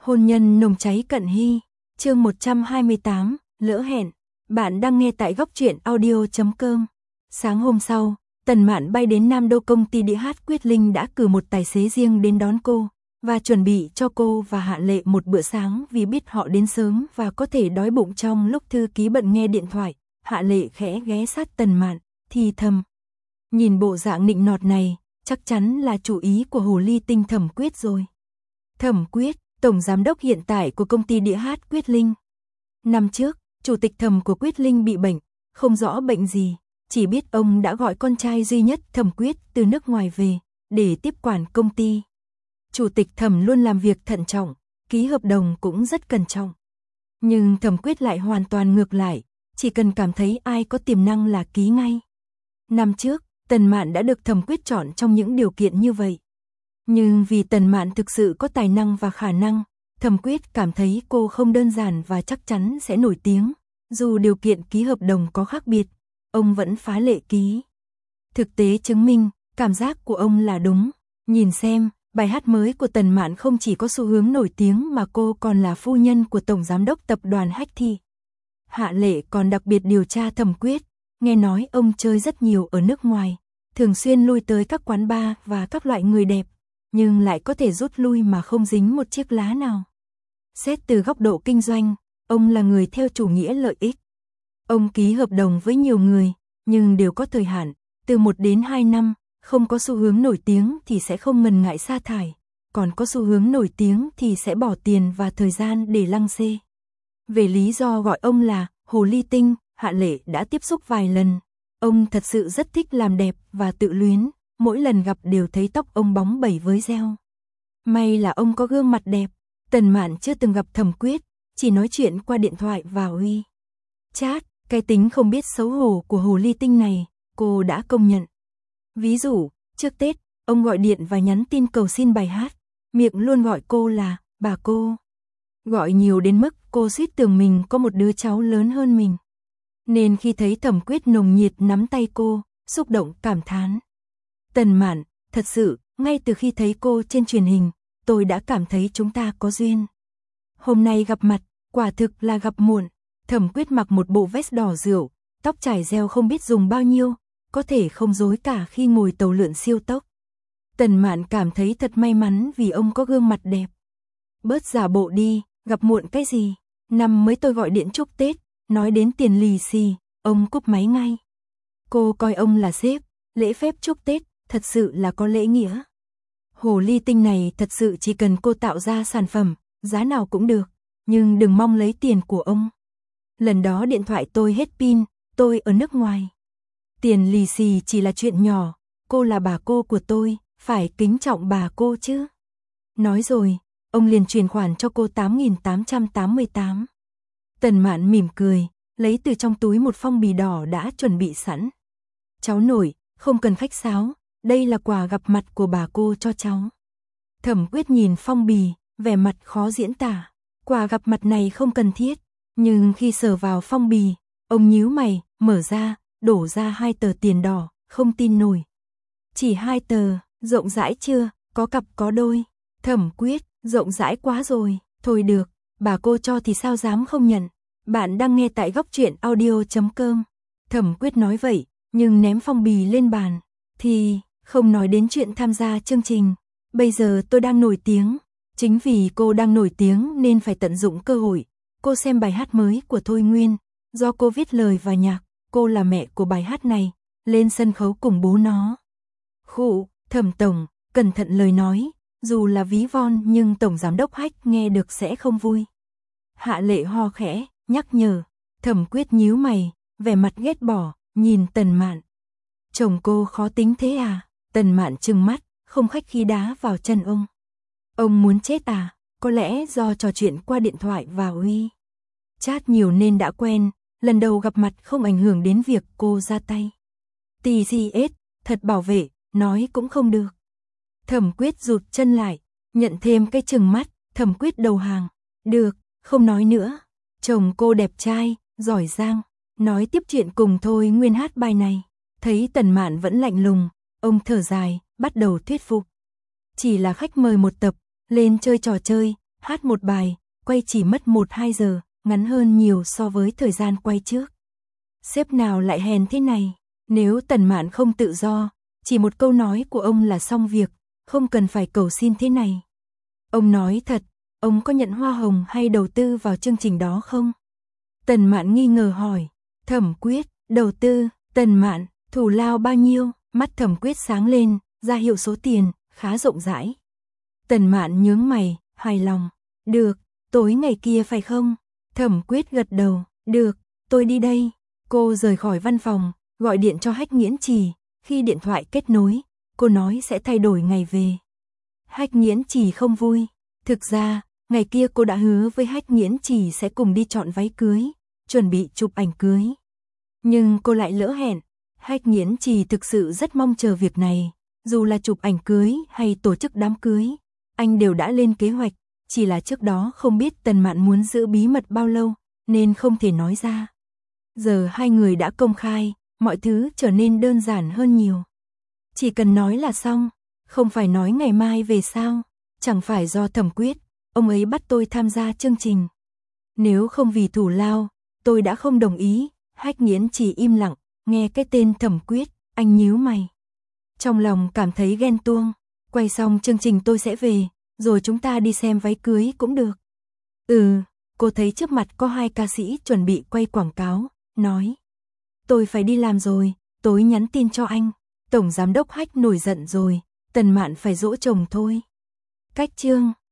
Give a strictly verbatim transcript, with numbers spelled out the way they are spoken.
Hôn nhân nồng cháy cận hy, chương một trăm hai mươi tám, lỡ hẹn. Bạn đang nghe tại góc truyện audio chấm com. Sáng hôm sau, Tần Mạn bay đến Nam Đô, công ty đĩa hát Quyết Linh đã cử một tài xế riêng đến đón cô, và chuẩn bị cho cô và Hạ Lệ một bữa sáng vì biết họ đến sớm và có thể đói bụng. Trong lúc thư ký bận nghe điện thoại, Hạ Lệ khẽ ghé sát Tần Mạn, thì thầm. Nhìn bộ dạng nịnh nọt này, chắc chắn là chủ ý của hồ ly tinh Thẩm Quyết rồi. Thẩm Quyết, tổng giám đốc hiện tại của công ty đĩa hát Quyết Linh. Năm trước, chủ tịch Thẩm của Quyết Linh bị bệnh, không rõ bệnh gì, chỉ biết ông đã gọi con trai duy nhất Thẩm Quyết từ nước ngoài về, để tiếp quản công ty. Chủ tịch Thẩm luôn làm việc thận trọng, ký hợp đồng cũng rất cẩn trọng. Nhưng Thẩm Quyết lại hoàn toàn ngược lại, chỉ cần cảm thấy ai có tiềm năng là ký ngay. Năm trước, Tần Mạn đã được Thẩm Quyết chọn trong những điều kiện như vậy. Nhưng vì Tần Mạn thực sự có tài năng và khả năng, Thẩm Quyết cảm thấy cô không đơn giản và chắc chắn sẽ nổi tiếng. Dù điều kiện ký hợp đồng có khác biệt, ông vẫn phá lệ ký. Thực tế chứng minh, cảm giác của ông là đúng. Nhìn xem, bài hát mới của Tần Mạn không chỉ có xu hướng nổi tiếng mà cô còn là phu nhân của tổng giám đốc tập đoàn Hách Thi. Hạ Lệ còn đặc biệt điều tra Thẩm Quyết, nghe nói ông chơi rất nhiều ở nước ngoài, thường xuyên lui tới các quán bar và các loại người đẹp, nhưng lại có thể rút lui mà không dính một chiếc lá nào. Xét từ góc độ kinh doanh, ông là người theo chủ nghĩa lợi ích. Ông ký hợp đồng với nhiều người, nhưng đều có thời hạn, từ một đến hai năm, không có xu hướng nổi tiếng thì sẽ không ngần ngại sa thải, còn có xu hướng nổi tiếng thì sẽ bỏ tiền và thời gian để lăng xê. Về lý do gọi ông là hồ ly tinh, Hạ Lệ đã tiếp xúc vài lần. Ông thật sự rất thích làm đẹp và tự luyến, mỗi lần gặp đều thấy tóc ông bóng bẩy với gel. May là ông có gương mặt đẹp. Tần Mạn chưa từng gặp Thẩm Quyết, chỉ nói chuyện qua điện thoại và uy chat. Cái tính không biết xấu hổ của hồ ly tinh này, cô đã công nhận. Ví dụ, trước Tết, ông gọi điện và nhắn tin cầu xin bài hát, miệng luôn gọi cô là bà cô. Gọi nhiều đến mức cô suýt tưởng mình có một đứa cháu lớn hơn mình. Nên khi thấy Thẩm Quyết nồng nhiệt nắm tay cô, xúc động cảm thán. Tần Mạn, thật sự, ngay từ khi thấy cô trên truyền hình, tôi đã cảm thấy chúng ta có duyên. Hôm nay gặp mặt, quả thực là gặp muộn. Thẩm Quyết mặc một bộ vest đỏ rượu, tóc trải gel không biết dùng bao nhiêu, có thể không rối cả khi ngồi tàu lượn siêu tốc. Tần Mạn cảm thấy thật may mắn vì ông có gương mặt đẹp. Bớt giả bộ đi, gặp muộn cái gì? Năm mới tôi gọi điện chúc Tết, nói đến tiền lì xì, ông cúp máy ngay. Cô coi ông là sếp, lễ phép chúc Tết, thật sự là có lễ nghĩa. Hồ ly tinh này thật sự chỉ cần cô tạo ra sản phẩm, giá nào cũng được, nhưng đừng mong lấy tiền của ông. Lần đó điện thoại tôi hết pin, tôi ở nước ngoài. Tiền lì xì chỉ là chuyện nhỏ, cô là bà cô của tôi, phải kính trọng bà cô chứ. Nói rồi, ông liền chuyển khoản cho cô tám nghìn tám trăm tám mươi tám. Tần Mạn mỉm cười, lấy từ trong túi một phong bì đỏ đã chuẩn bị sẵn. Cháu nội, không cần khách sáo, đây là quà gặp mặt của bà cô cho cháu. Thẩm Quyết nhìn phong bì, vẻ mặt khó diễn tả. Quà gặp mặt này không cần thiết, nhưng khi sờ vào phong bì, ông nhíu mày, mở ra, đổ ra hai tờ tiền đỏ, không tin nổi. Chỉ hai tờ, rộng rãi chưa, có cặp có đôi. Thẩm Quyết, rộng rãi quá rồi, thôi được, bà cô cho thì sao dám không nhận. Bạn đang nghe tại góc truyện audio chấm com. Thẩm Quyết nói vậy, nhưng ném phong bì lên bàn. Thì, không nói đến chuyện tham gia chương trình. Bây giờ tôi đang nổi tiếng. Chính vì cô đang nổi tiếng nên phải tận dụng cơ hội. Cô xem bài hát mới của Thôi Nguyên. Do cô viết lời và nhạc, cô là mẹ của bài hát này. Lên sân khấu cùng bố nó. Khụ, Thẩm tổng, cẩn thận lời nói. Dù là ví von nhưng tổng giám đốc Hách nghe được sẽ không vui. Hạ Lệ ho khẽ, nhắc nhở. Thẩm Quyết nhíu mày, vẻ mặt ghét bỏ, nhìn Tần Mạn. Chồng cô khó tính thế à? Tần Mạn trừng mắt, không khách khí đá vào chân ông. Ông muốn chết à? Có lẽ do trò chuyện qua điện thoại và uy chat nhiều nên đã quen, lần đầu gặp mặt không ảnh hưởng đến việc cô ra tay. tê giê ét, thật bảo vệ, nói cũng không được. Thẩm Quyết rụt chân lại, nhận thêm cái chừng mắt, Thẩm Quyết đầu hàng. Được, không nói nữa. Chồng cô đẹp trai, giỏi giang, nói tiếp chuyện cùng Thôi Nguyên hát bài này. Thấy Tần Mạn vẫn lạnh lùng, ông thở dài, bắt đầu thuyết phục. Chỉ là khách mời một tập, lên chơi trò chơi, hát một bài, quay chỉ mất một hai giờ, ngắn hơn nhiều so với thời gian quay trước. Sếp nào lại hèn thế này, nếu Tần Mạn không tự do, chỉ một câu nói của ông là xong việc, không cần phải cầu xin thế này. Ông nói thật, ông có nhận hoa hồng hay đầu tư vào chương trình đó không? Tần Mạn nghi ngờ hỏi. Thẩm Quyết, đầu tư. Tần Mạn, thù lao bao nhiêu? Mắt Thẩm Quyết sáng lên, ra hiệu số tiền, khá rộng rãi. Tần Mạn nhướng mày, hài lòng. Được, tối ngày kia phải không? Thẩm Quyết gật đầu. Được, tôi đi đây. Cô rời khỏi văn phòng, gọi điện cho Hách Nghiễn Trì. Khi điện thoại kết nối, cô nói sẽ thay đổi ngày về. Hách Nghiễn Trì không vui. Thực ra, ngày kia cô đã hứa với Hách Nghiễn Trì sẽ cùng đi chọn váy cưới, chuẩn bị chụp ảnh cưới. Nhưng cô lại lỡ hẹn. Hách Nghiễn Trì thực sự rất mong chờ việc này, dù là chụp ảnh cưới hay tổ chức đám cưới, anh đều đã lên kế hoạch, chỉ là trước đó không biết Tần Mạn muốn giữ bí mật bao lâu, nên không thể nói ra. Giờ hai người đã công khai, mọi thứ trở nên đơn giản hơn nhiều. Chỉ cần nói là xong, không phải nói ngày mai về sao, chẳng phải do Thẩm Quyết, ông ấy bắt tôi tham gia chương trình. Nếu không vì thủ lao, tôi đã không đồng ý. Hách Nghiễn Trì im lặng, nghe cái tên Thẩm Quyết, anh nhíu mày. Trong lòng cảm thấy ghen tuông, quay xong chương trình tôi sẽ về, rồi chúng ta đi xem váy cưới cũng được. Ừ, cô thấy trước mặt có hai ca sĩ chuẩn bị quay quảng cáo, nói. Tôi phải đi làm rồi, tối nhắn tin cho anh. Tổng giám đốc Hách nổi giận rồi, Tần Mạn phải dỗ chồng thôi. Cách chương